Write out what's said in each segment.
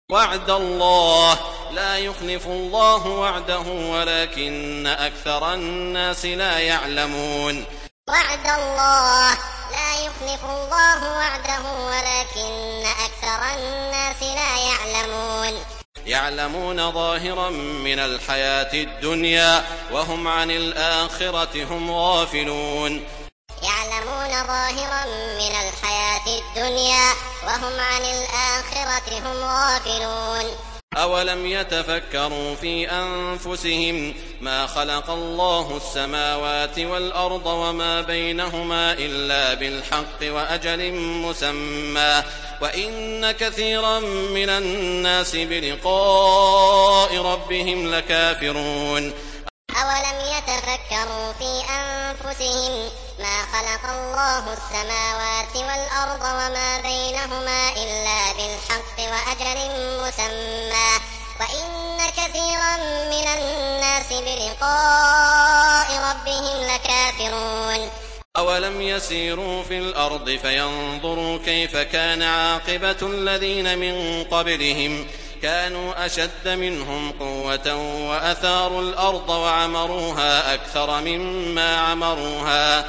وعد الله لا يخلف الله وعده ولكن أكثر الناس لا يعلمون. وعد الله لا يخلف الله وعده ولكن أكثر الناس لا يعلمون. يعلمون ظاهرا من الحياة الدنيا وهم عن الآخرة هم غافلون. يعلمون ظاهرا من الحياة الدنيا وهم عن الآخرة هم غافلون. أولم يتفكروا في أنفسهم ما خلق الله السماوات والأرض وما بينهما إلا بالحق وأجل مسمى وإن كثيرا من الناس بلقاء ربهم لكافرون. أولم يتفكروا في أنفسهم ما خلق الله السماوات والأرض وما بينهما إلا بالحق وأجل مسمى وإن كثيرا من الناس بلقاء ربهم لكافرون. أولم يسيروا في الأرض فينظروا كيف كان عاقبة الذين من قبلهم كانوا أشد منهم قوة وأثاروا الأرض وعمروها أكثر مما عمروها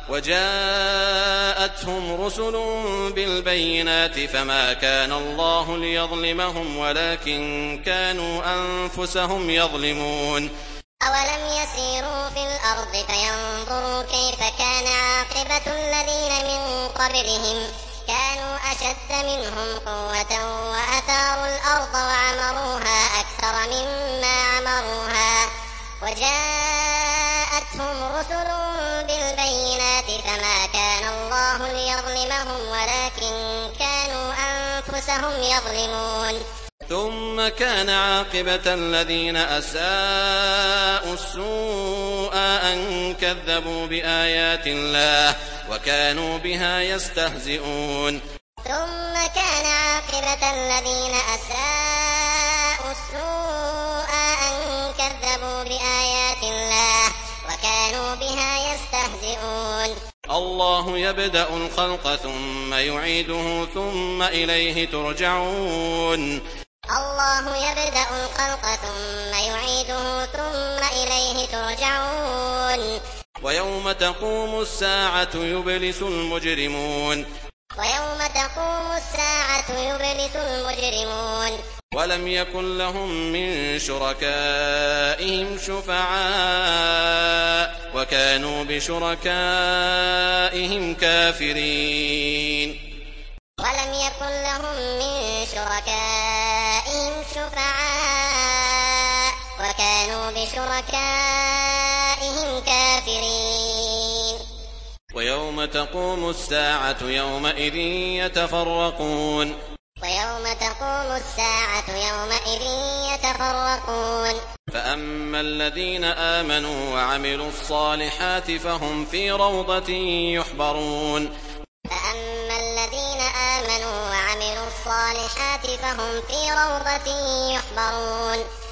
وجاءتهم رسل بالبينات فما كان الله ليظلمهم ولكن كانوا أنفسهم يظلمون. أولم يسيروا في الأرض فينظروا كيف كان عاقبة الذين من قبلهم كانوا أشد منهم قوة وأثاروا الأرض وعمروها أكثر مما عمروها وجاءتهم رسل بالبينات فما كان الله ليظلمهم ولكن كانوا أنفسهم يظلمون. ثم كان عاقبة الذين أساءوا السوء أن كذبوا بآيات الله وكانوا بها يستهزئون. ثم كان عاقبة الذين أساءوا السوء أن كذبوا بآيات الله وكانوا بها يستهزئون. الله يبدأ الخلق ثم يعيده ثم إليه ترجعون. الله يبدأ الخلق ثم يعيده ثم إليه ترجعون. ويوم تقوم الساعة يبلس المجرمون. ويوم تقوم الساعة يبلس المجرمون. ولم يكن لهم من شركائهم شفعاء وكانوا بشركائهم كافرين. ولم يكن لهم من شركائهم شفعاء وكانوا بشركائهم كافرين. ويوم تقوم الساعة يومئذ يتفرقون. ويوم تقوم الساعة يومئذ يتفرقون. فأما الذين آمنوا وعملوا الصالحات فهم في روضة يحبرون. فأما الذين آمنوا وعملوا الصالحات فهم في روضة يحبرون.